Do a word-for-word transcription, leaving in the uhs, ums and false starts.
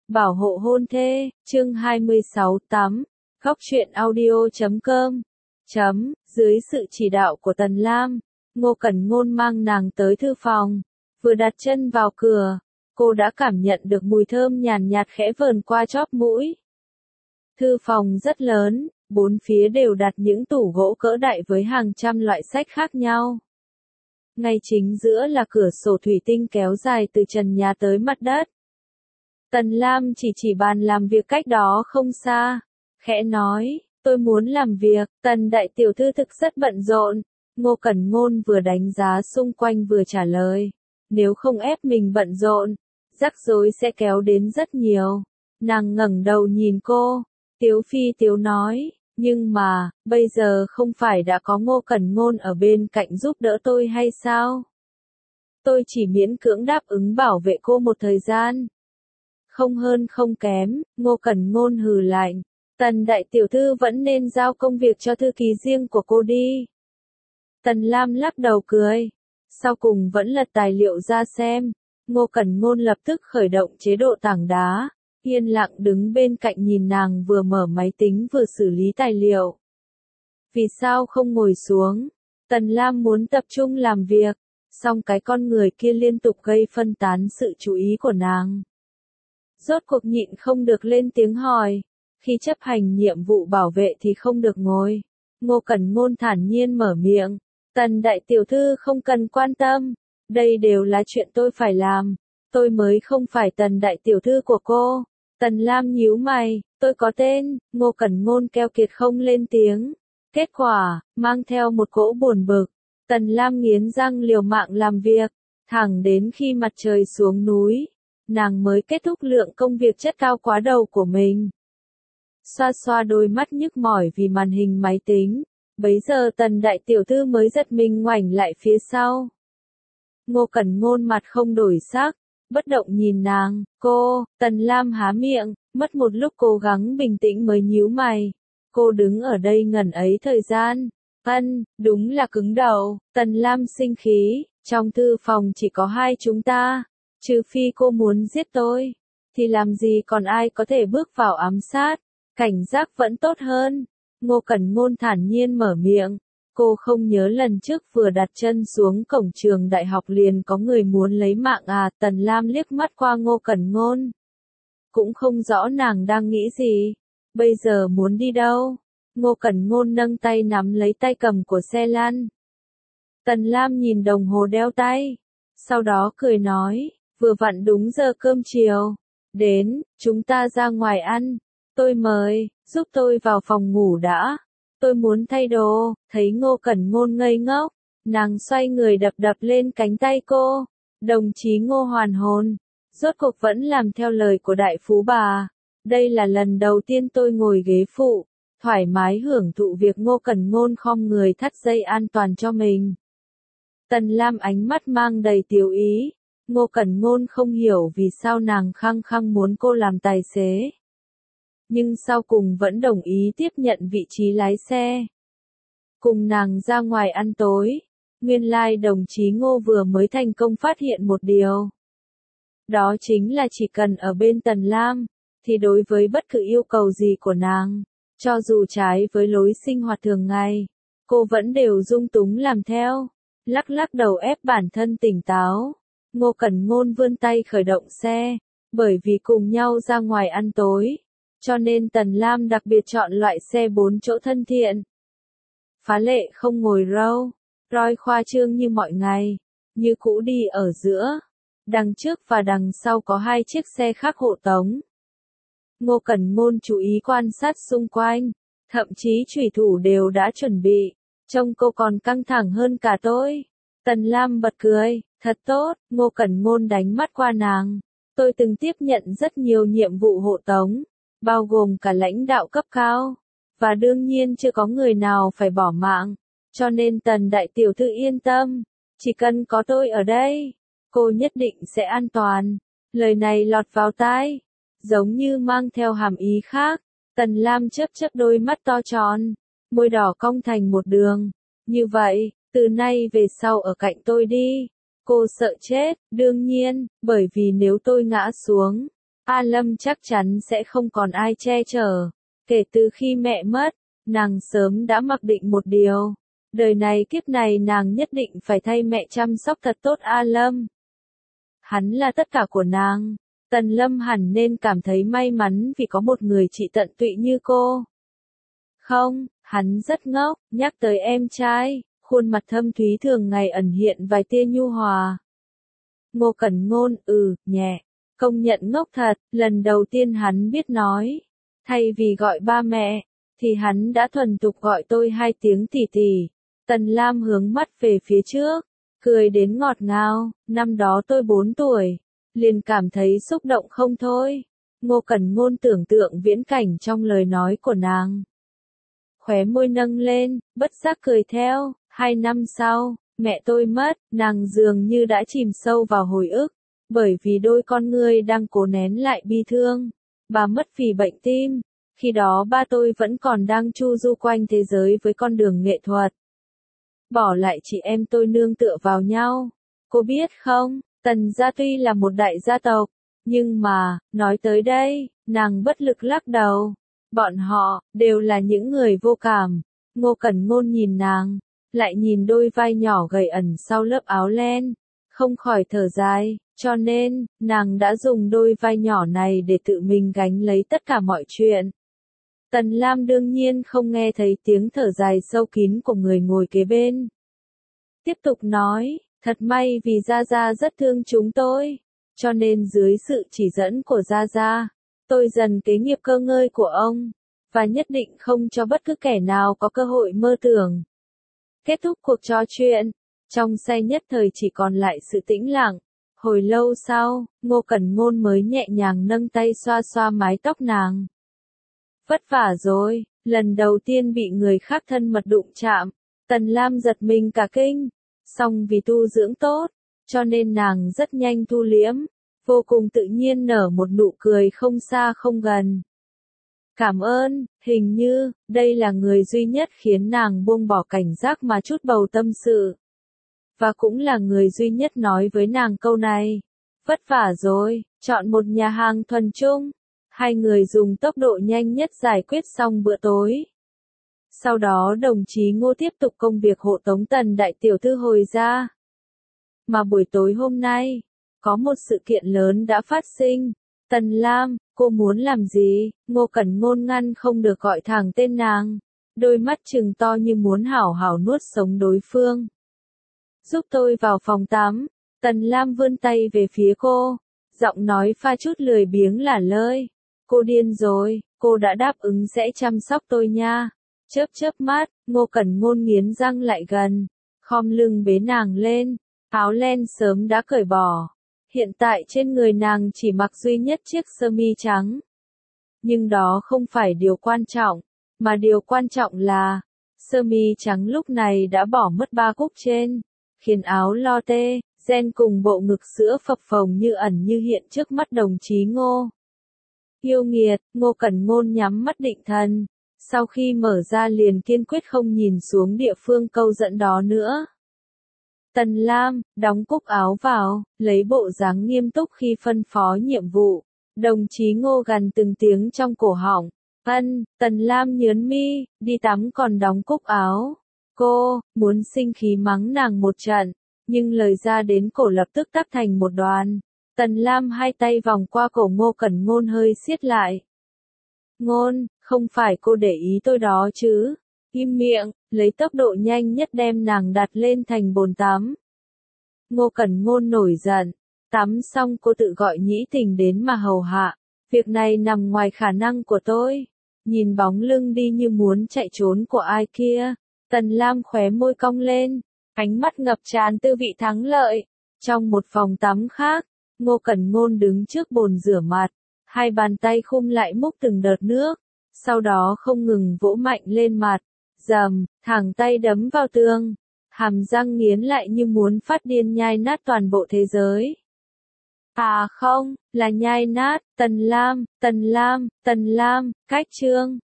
Bảo hộ hôn thê, chương hai mươi sáu tám, góc truyện audio chấm com. Chấm, dưới sự chỉ đạo của Tần Lam, Ngô Cẩn Ngôn mang nàng tới thư phòng. Vừa đặt chân vào cửa, cô đã cảm nhận được mùi thơm nhàn nhạt khẽ vờn qua chóp mũi. Thư phòng rất lớn, bốn phía đều đặt những tủ gỗ cỡ đại với hàng trăm loại sách khác nhau. Ngay chính giữa là cửa sổ thủy tinh kéo dài từ trần nhà tới mặt đất. Tần Lam chỉ chỉ bàn làm việc cách đó không xa, khẽ nói, tôi muốn làm việc. Tần đại tiểu thư thực rất bận rộn. Ngô Cẩn Ngôn vừa đánh giá xung quanh vừa trả lời, nếu không ép mình bận rộn, rắc rối sẽ kéo đến rất nhiều. Nàng ngẩng đầu nhìn cô, tiếu phi tiếu nói, nhưng mà, bây giờ không phải đã có Ngô Cẩn Ngôn ở bên cạnh giúp đỡ tôi hay sao? Tôi chỉ miễn cưỡng đáp ứng bảo vệ cô một thời gian. Không hơn không kém, Ngô Cẩn Ngôn hừ lạnh. Tần đại tiểu thư vẫn nên giao công việc cho thư ký riêng của cô đi. Tần Lam lắc đầu cười. Sau cùng vẫn lật tài liệu ra xem. Ngô Cẩn Ngôn lập tức khởi động chế độ tảng đá. Yên lặng đứng bên cạnh nhìn nàng vừa mở máy tính vừa xử lý tài liệu. Vì sao không ngồi xuống? Tần Lam muốn tập trung làm việc. Song cái con người kia liên tục gây phân tán sự chú ý của nàng. Rốt cuộc nhịn không được lên tiếng hỏi. Khi chấp hành nhiệm vụ bảo vệ thì không được ngồi. Ngô Cẩn Ngôn thản nhiên mở miệng. Tần đại tiểu thư không cần quan tâm. Đây đều là chuyện tôi phải làm. Tôi mới không phải tần đại tiểu thư của cô. Tần Lam nhíu mày. Tôi có tên. Ngô Cẩn Ngôn keo kiệt không lên tiếng. Kết quả, mang theo một cỗ buồn bực. Tần Lam nghiến răng liều mạng làm việc. Thẳng đến khi mặt trời xuống núi, nàng mới kết thúc lượng công việc chất cao quá đầu của mình. Xoa xoa đôi mắt nhức mỏi vì màn hình máy tính. Bấy giờ Tần đại tiểu thư mới giật mình ngoảnh lại phía sau. Ngô Cẩn Ngôn mặt không đổi sắc, bất động nhìn nàng. Cô, Tần Lam há miệng, mất một lúc cố gắng bình tĩnh mới nhíu mày. Cô đứng ở đây ngần ấy thời gian. Ân, đúng là cứng đầu. Tần Lam sinh khí, trong thư phòng chỉ có hai chúng ta. Trừ phi cô muốn giết tôi, thì làm gì còn ai có thể bước vào ám sát. Cảnh giác vẫn tốt hơn. Ngô Cẩn Ngôn thản nhiên mở miệng. Cô không nhớ lần trước vừa đặt chân xuống cổng trường đại học liền có người muốn lấy mạng à? Tần Lam liếc mắt qua Ngô Cẩn Ngôn. Cũng không rõ nàng đang nghĩ gì. Bây giờ muốn đi đâu? Ngô Cẩn Ngôn nâng tay nắm lấy tay cầm của xe lăn. Tần Lam nhìn đồng hồ đeo tay. Sau đó cười nói, vừa vặn đúng giờ cơm chiều. Đến, chúng ta ra ngoài ăn. Tôi mời, giúp tôi vào phòng ngủ đã. Tôi muốn thay đồ. Thấy Ngô Cẩn Ngôn ngây ngốc, nàng xoay người đập đập lên cánh tay cô. Đồng chí Ngô hoàn hồn. Rốt cuộc vẫn làm theo lời của đại phú bà. Đây là lần đầu tiên tôi ngồi ghế phụ, thoải mái hưởng thụ việc Ngô Cẩn Ngôn khom người thắt dây an toàn cho mình. Tần Lam ánh mắt mang đầy tiểu ý. Ngô Cẩn Ngôn không hiểu vì sao nàng khăng khăng muốn cô làm tài xế. Nhưng sau cùng vẫn đồng ý tiếp nhận vị trí lái xe. Cùng nàng ra ngoài ăn tối. Nguyên lai like đồng chí Ngô vừa mới thành công phát hiện một điều. Đó chính là chỉ cần ở bên Tần Lam, thì đối với bất cứ yêu cầu gì của nàng, cho dù trái với lối sinh hoạt thường ngày, cô vẫn đều dung túng làm theo. Lắc lắc đầu ép bản thân tỉnh táo. Ngô Cẩn Ngôn vươn tay khởi động xe. Bởi vì cùng nhau ra ngoài ăn tối, cho nên Tần Lam đặc biệt chọn loại xe bốn chỗ thân thiện. Phá lệ không ngồi râu, roi khoa trương như mọi ngày, như cũ đi ở giữa. Đằng trước và đằng sau có hai chiếc xe khác hộ tống. Ngô Cẩn Ngôn chú ý quan sát xung quanh, thậm chí chủy thủ đều đã chuẩn bị. Trông cô còn căng thẳng hơn cả tôi. Tần Lam bật cười, thật tốt. Ngô Cẩn Ngôn đánh mắt qua nàng. Tôi từng tiếp nhận rất nhiều nhiệm vụ hộ tống, bao gồm cả lãnh đạo cấp cao. Và đương nhiên chưa có người nào phải bỏ mạng. Cho nên Tần đại tiểu thư yên tâm. Chỉ cần có tôi ở đây, cô nhất định sẽ an toàn. Lời này lọt vào tai, giống như mang theo hàm ý khác. Tần Lam chớp chớp đôi mắt to tròn, môi đỏ cong thành một đường. Như vậy, từ nay về sau ở cạnh tôi đi. Cô sợ chết, đương nhiên, bởi vì nếu tôi ngã xuống, A Lâm chắc chắn sẽ không còn ai che chở. Kể từ khi mẹ mất, nàng sớm đã mặc định một điều. Đời này kiếp này nàng nhất định phải thay mẹ chăm sóc thật tốt A Lâm. Hắn là tất cả của nàng. Tần Lâm hẳn nên cảm thấy may mắn vì có một người chị tận tụy như cô. Không, hắn rất ngốc, nhắc tới em trai, khuôn mặt thâm thúy thường ngày ẩn hiện vài tia nhu hòa. Ngô Cẩn Ngôn, ừ, nhẹ, công nhận ngốc thật, lần đầu tiên hắn biết nói. Thay vì gọi ba mẹ, thì hắn đã thuần thục gọi tôi hai tiếng tỷ tỷ. Tần Lam hướng mắt về phía trước, cười đến ngọt ngào, năm đó tôi bốn tuổi, liền cảm thấy xúc động không thôi. Ngô Cẩn Ngôn tưởng tượng viễn cảnh trong lời nói của nàng. Khóe môi nâng lên, bất giác cười theo, hai năm sau, mẹ tôi mất, nàng dường như đã chìm sâu vào hồi ức, bởi vì đôi con ngươi đang cố nén lại bi thương. Bà mất vì bệnh tim, khi đó ba tôi vẫn còn đang chu du quanh thế giới với con đường nghệ thuật. Bỏ lại chị em tôi nương tựa vào nhau. Cô biết không, Tần gia tuy là một đại gia tộc, nhưng mà, nói tới đây, nàng bất lực lắc đầu. Bọn họ, đều là những người vô cảm. Ngô Cẩn Ngôn nhìn nàng, lại nhìn đôi vai nhỏ gầy ẩn sau lớp áo len, không khỏi thở dài, cho nên, nàng đã dùng đôi vai nhỏ này để tự mình gánh lấy tất cả mọi chuyện. Tần Lam đương nhiên không nghe thấy tiếng thở dài sâu kín của người ngồi kế bên. Tiếp tục nói, thật may vì Gia Gia rất thương chúng tôi, cho nên dưới sự chỉ dẫn của Gia Gia, tôi dần kế nghiệp cơ ngơi của ông, và nhất định không cho bất cứ kẻ nào có cơ hội mơ tưởng. Kết thúc cuộc trò chuyện, trong say nhất thời chỉ còn lại sự tĩnh lặng. Hồi lâu sau, Ngô Cẩn Ngôn mới nhẹ nhàng nâng tay xoa xoa mái tóc nàng. Vất vả rồi, lần đầu tiên bị người khác thân mật đụng chạm, Tần Lam giật mình cả kinh, song vì tu dưỡng tốt, cho nên nàng rất nhanh thu liễm, vô cùng tự nhiên nở một nụ cười không xa không gần. Cảm ơn, hình như, đây là người duy nhất khiến nàng buông bỏ cảnh giác mà chút bầu tâm sự. Và cũng là người duy nhất nói với nàng câu này. Vất vả rồi, chọn một nhà hàng thuần chung. Hai người dùng tốc độ nhanh nhất giải quyết xong bữa tối. Sau đó đồng chí Ngô tiếp tục công việc hộ tống Tần đại tiểu thư hồi ra. Mà buổi tối hôm nay, có một sự kiện lớn đã phát sinh. Tần Lam, cô muốn làm gì? Ngô Cẩn Ngôn ngăn không được gọi thẳng tên nàng. Đôi mắt trừng to như muốn hảo hảo nuốt sống đối phương. Giúp tôi vào phòng tắm. Tần Lam vươn tay về phía cô. Giọng nói pha chút lười biếng là lơi. Cô điên rồi, cô đã đáp ứng sẽ chăm sóc tôi nha. Chớp chớp mắt, Ngô Cẩn Ngôn nghiến răng lại gần. Khom lưng bế nàng lên. Áo len sớm đã cởi bỏ. Hiện tại trên người nàng chỉ mặc duy nhất chiếc sơ mi trắng. Nhưng đó không phải điều quan trọng, mà điều quan trọng là, sơ mi trắng lúc này đã bỏ mất ba cúc trên, khiến áo lo tê, gen cùng bộ ngực sữa phập phồng như ẩn như hiện trước mắt đồng chí Ngô. Yêu nghiệt, Ngô Cẩn Ngôn nhắm mắt định thần, sau khi mở ra liền kiên quyết không nhìn xuống địa phương câu dẫn đó nữa. Tần Lam, đóng cúc áo vào, lấy bộ dáng nghiêm túc khi phân phó nhiệm vụ. Đồng chí Ngô gằn từng tiếng trong cổ họng. Ân, Tần Lam nhớn mi, đi tắm còn đóng cúc áo. Cô, muốn sinh khí mắng nàng một trận, nhưng lời ra đến cổ lập tức tắc thành một đoàn. Tần Lam hai tay vòng qua cổ Ngô Cẩn Ngôn hơi siết lại. Ngôn, không phải cô để ý tôi đó chứ. Im miệng, lấy tốc độ nhanh nhất đem nàng đặt lên thành bồn tắm. Ngô Cẩn Ngôn nổi giận, tắm xong cô tự gọi nhĩ tình đến mà hầu hạ. Việc này nằm ngoài khả năng của tôi. Nhìn bóng lưng đi như muốn chạy trốn của ai kia, Tần Lam khóe môi cong lên, ánh mắt ngập tràn tư vị thắng lợi. Trong một phòng tắm khác, Ngô Cẩn Ngôn đứng trước bồn rửa mặt, hai bàn tay khum lại múc từng đợt nước, sau đó không ngừng vỗ mạnh lên mặt. Dầm, thẳng tay đấm vào tường, hàm răng nghiến lại như muốn phát điên nhai nát toàn bộ thế giới. À không, là nhai nát, Tần Lam, Tần Lam, Tần Lam, cách chương.